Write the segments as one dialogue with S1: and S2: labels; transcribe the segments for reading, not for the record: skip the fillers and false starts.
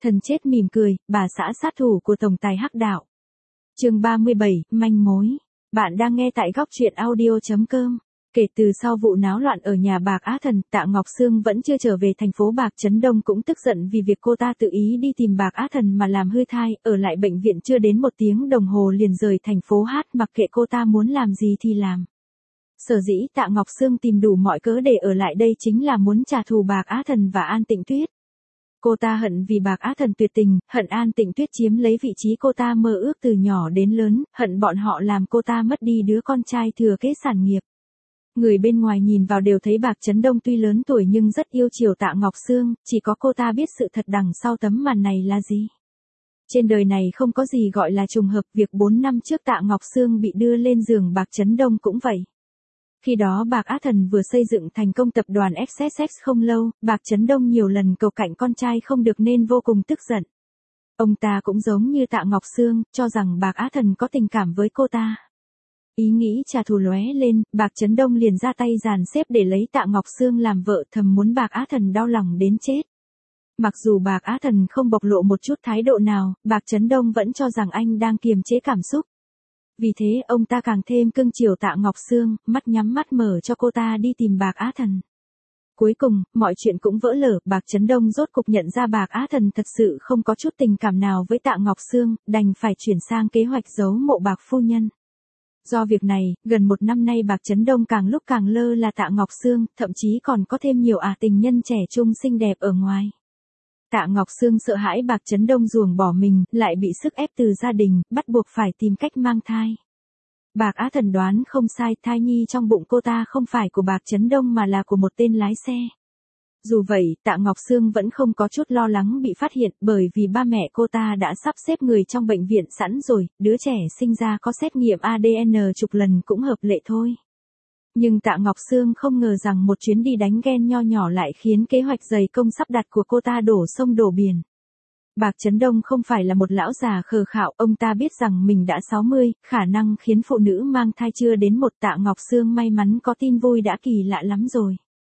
S1: Thần chết mỉm cười, bà xã sát thủ của tổng tài hắc đạo. Chương 37, manh mối. Bạn đang nghe tại góc truyện audio.com. Kể từ sau vụ náo loạn ở nhà Bạc Á Thần, Tạ Ngọc Sương vẫn chưa trở về thành phố Bạc Trấn Đông, cũng tức giận vì việc cô ta tự ý đi tìm Bạc Á Thần mà làm hư thai, ở lại bệnh viện chưa đến 1 tiếng đồng hồ liền rời thành phố hát, mặc kệ cô ta muốn làm gì thì làm. Sở dĩ Tạ Ngọc Sương tìm đủ mọi cớ để ở lại đây chính là muốn trả thù Bạc Á Thần và An Tịnh Tuyết. Cô ta hận vì Bạc Á Thần tuyệt tình, hận An Tịnh Tuyết chiếm lấy vị trí cô ta mơ ước từ nhỏ đến lớn, hận bọn họ làm cô ta mất đi đứa con trai thừa kế sản nghiệp. Người bên ngoài nhìn vào đều thấy Bạc Trấn Đông tuy lớn tuổi nhưng rất yêu chiều Tạ Ngọc Sương, chỉ có cô ta biết sự thật đằng sau tấm màn này là gì. Trên đời này không có gì gọi là trùng hợp, việc 4 năm trước Tạ Ngọc Sương bị đưa lên giường Bạc Trấn Đông cũng vậy. Khi đó Bạc Á Thần vừa xây dựng thành công tập đoàn XSX không lâu, Bạc Trấn Đông nhiều lần cầu cạnh con trai không được nên vô cùng tức giận. Ông ta cũng giống như Tạ Ngọc Sương, cho rằng Bạc Á Thần có tình cảm với cô ta. Ý nghĩ trả thù lóe lên, Bạc Trấn Đông liền ra tay dàn xếp để lấy Tạ Ngọc Sương làm vợ, thầm muốn Bạc Á Thần đau lòng đến chết. Mặc dù Bạc Á Thần không bộc lộ một chút thái độ nào, Bạc Trấn Đông vẫn cho rằng anh đang kiềm chế cảm xúc. Vì thế ông ta càng thêm cưng chiều Tạ Ngọc Sương, mắt nhắm mắt mở cho cô ta đi tìm Bạc Á Thần. Cuối cùng, mọi chuyện cũng vỡ lở, Bạc Trấn Đông rốt cục nhận ra Bạc Á Thần thật sự không có chút tình cảm nào với Tạ Ngọc Sương, đành phải chuyển sang kế hoạch giấu mộ Bạc phu nhân. Do việc này, gần 1 năm nay Bạc Trấn Đông càng lúc càng lơ là Tạ Ngọc Sương, thậm chí còn có thêm nhiều tình nhân trẻ trung xinh đẹp ở ngoài. Tạ Ngọc Sương sợ hãi Bạc Trấn Đông ruồng bỏ mình, lại bị sức ép từ gia đình, bắt buộc phải tìm cách mang thai. Bạc Á Thần đoán không sai, thai nhi trong bụng cô ta không phải của Bạc Trấn Đông mà là của một tên lái xe. Dù vậy, Tạ Ngọc Sương vẫn không có chút lo lắng bị phát hiện, bởi vì ba mẹ cô ta đã sắp xếp người trong bệnh viện sẵn rồi, đứa trẻ sinh ra có xét nghiệm ADN chục lần cũng hợp lệ thôi. Nhưng Tạ Ngọc Sương không ngờ rằng một chuyến đi đánh ghen nho nhỏ lại khiến kế hoạch dày công sắp đặt của cô ta đổ sông đổ biển. Bạc Trấn Đông không phải là một lão già khờ khạo, ông ta biết rằng mình đã 60, khả năng khiến phụ nữ mang thai chưa đến 1. Tạ Ngọc Sương may mắn có tin vui đã kỳ lạ lắm rồi.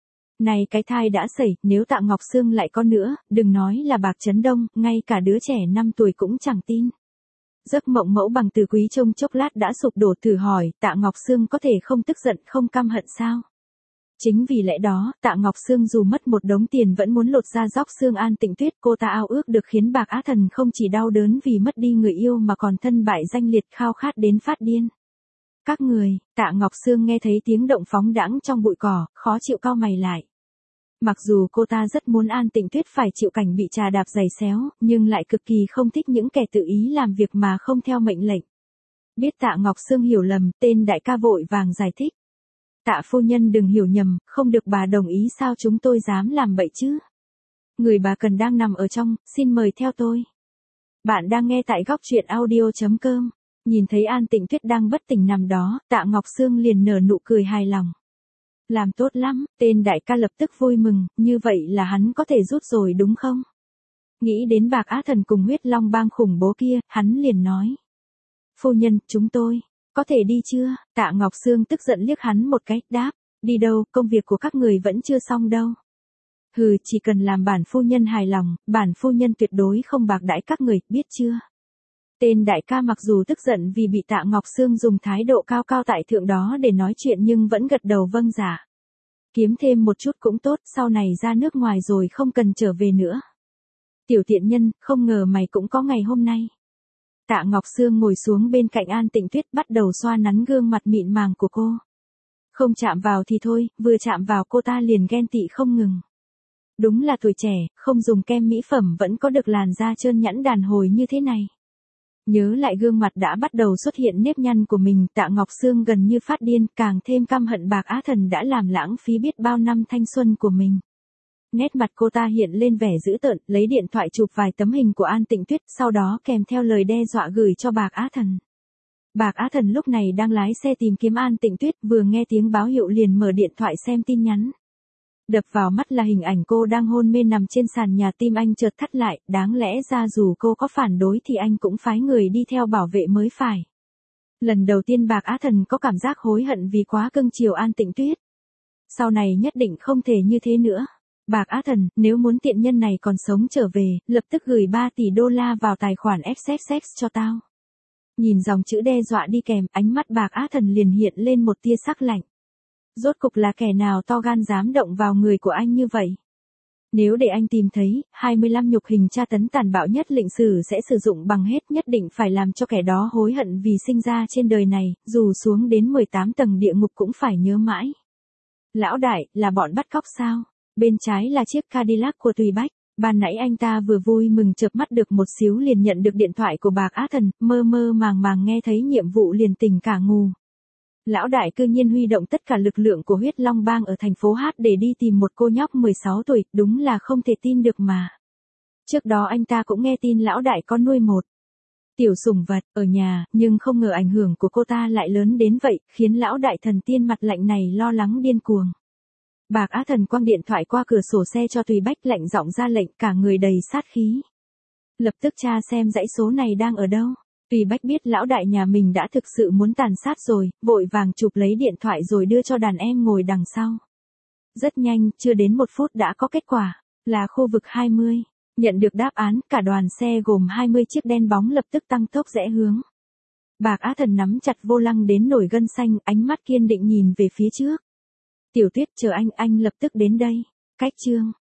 S1: Này cái thai đã xảy, nếu Tạ Ngọc Sương lại có nữa, đừng nói là Bạc Trấn Đông, ngay cả đứa trẻ 5 tuổi cũng chẳng tin. Giấc mộng mẫu bằng Từ Quý trong chốc lát đã sụp đổ, thử hỏi, Tạ Ngọc Sương có thể không tức giận không căm hận sao? Chính vì lẽ đó, Tạ Ngọc Sương dù mất một đống tiền vẫn muốn lột ra róc xương An Tịnh Tuyết, cô ta ao ước được khiến Bạc Á Thần không chỉ đau đớn vì mất đi người yêu mà còn thân bại danh liệt, khao khát đến phát điên. Các người, Tạ Ngọc Sương nghe thấy tiếng động phóng đãng trong bụi cỏ, khó chịu cau mày lại. Mặc dù cô ta rất muốn An Tịnh Tuyết phải chịu cảnh bị trà đạp giày xéo, nhưng lại cực kỳ không thích những kẻ tự ý làm việc mà không theo mệnh lệnh. Biết Tạ Ngọc Sương hiểu lầm, tên đại ca vội vàng giải thích. Tạ phu nhân đừng hiểu nhầm, không được bà đồng ý sao chúng tôi dám làm bậy chứ. Người bà cần đang nằm ở trong, xin mời theo tôi. Bạn đang nghe tại góc truyện audio.com. Nhìn thấy An Tịnh Tuyết đang bất tỉnh nằm đó, Tạ Ngọc Sương liền nở nụ cười hài lòng. Làm tốt lắm, tên đại ca lập tức vui mừng, như vậy là hắn có thể rút rồi đúng không? Nghĩ đến Bạc Á Thần cùng huyết long bang khủng bố kia, hắn liền nói. Phu nhân, chúng tôi, có thể đi chưa? Tạ Ngọc Sương tức giận liếc hắn một cái, đáp, đi đâu, công việc của các người vẫn chưa xong đâu. Hừ, chỉ cần làm bản phu nhân hài lòng, bản phu nhân tuyệt đối không bạc đãi các người, biết chưa? Tên đại ca mặc dù tức giận vì bị Tạ Ngọc Sương dùng thái độ cao cao tại thượng đó để nói chuyện nhưng vẫn gật đầu vâng dạ. Kiếm thêm một chút cũng tốt, sau này ra nước ngoài rồi không cần trở về nữa. Tiểu tiện nhân, không ngờ mày cũng có ngày hôm nay. Tạ Ngọc Sương ngồi xuống bên cạnh An Tịnh Tuyết bắt đầu xoa nắn gương mặt mịn màng của cô. Không chạm vào thì thôi, vừa chạm vào cô ta liền ghen tị không ngừng. Đúng là tuổi trẻ, không dùng kem mỹ phẩm vẫn có được làn da trơn nhẵn đàn hồi như thế này. Nhớ lại gương mặt đã bắt đầu xuất hiện nếp nhăn của mình, Tạ Ngọc Sương gần như phát điên, càng thêm căm hận Bạc Á Thần đã làm lãng phí biết bao năm thanh xuân của mình. Nét mặt cô ta hiện lên vẻ dữ tợn, lấy điện thoại chụp vài tấm hình của An Tịnh Tuyết, sau đó kèm theo lời đe dọa gửi cho Bạc Á Thần. Bạc Á Thần lúc này đang lái xe tìm kiếm An Tịnh Tuyết, vừa nghe tiếng báo hiệu liền mở điện thoại xem tin nhắn. Đập vào mắt là hình ảnh cô đang hôn mê nằm trên sàn nhà, tim anh chợt thắt lại, đáng lẽ ra dù cô có phản đối thì anh cũng phái người đi theo bảo vệ mới phải. Lần đầu tiên Bạc Á Thần có cảm giác hối hận vì quá cưng chiều An Tịnh Tuyết. Sau này nhất định không thể như thế nữa. Bạc Á Thần, nếu muốn tiện nhân này còn sống trở về, lập tức gửi 3 tỷ đô la vào tài khoản XXX cho tao. Nhìn dòng chữ đe dọa đi kèm, ánh mắt Bạc Á Thần liền hiện lên một tia sắc lạnh. Rốt cục là kẻ nào to gan dám động vào người của anh như vậy? Nếu để anh tìm thấy, 25 nhục hình tra tấn tàn bạo nhất lịch sử sẽ sử dụng bằng hết, nhất định phải làm cho kẻ đó hối hận vì sinh ra trên đời này, dù xuống đến 18 tầng địa ngục cũng phải nhớ mãi. Lão đại, là bọn bắt cóc sao? Bên trái là chiếc Cadillac của Tùy Bách. Ban nãy anh ta vừa vui mừng chợp mắt được một xíu liền nhận được điện thoại của Bạc Á Thần, mơ mơ màng màng nghe thấy nhiệm vụ liền tỉnh cả ngù. Lão đại cư nhiên huy động tất cả lực lượng của huyết long bang ở thành phố Hát để đi tìm một cô nhóc 16 tuổi, đúng là không thể tin được mà. Trước đó anh ta cũng nghe tin lão đại có nuôi một tiểu sủng vật ở nhà, nhưng không ngờ ảnh hưởng của cô ta lại lớn đến vậy, khiến lão đại thần tiên mặt lạnh này lo lắng điên cuồng. Bạc Á Thần quăng điện thoại qua cửa sổ xe cho Tùy Bách, lạnh giọng ra lệnh, cả người đầy sát khí. Lập tức tra xem dãy số này đang ở đâu. Tùy Bách biết lão đại nhà mình đã thực sự muốn tàn sát rồi, vội vàng chụp lấy điện thoại rồi đưa cho đàn em ngồi đằng sau. Rất nhanh, chưa đến 1 phút đã có kết quả, là khu vực 20. Nhận được đáp án, cả đoàn xe gồm 20 chiếc đen bóng lập tức tăng tốc rẽ hướng. Bạc Á Thần nắm chặt vô lăng đến nổi gân xanh, ánh mắt kiên định nhìn về phía trước. Tiểu Tuyết, chờ anh lập tức đến đây. Cách chương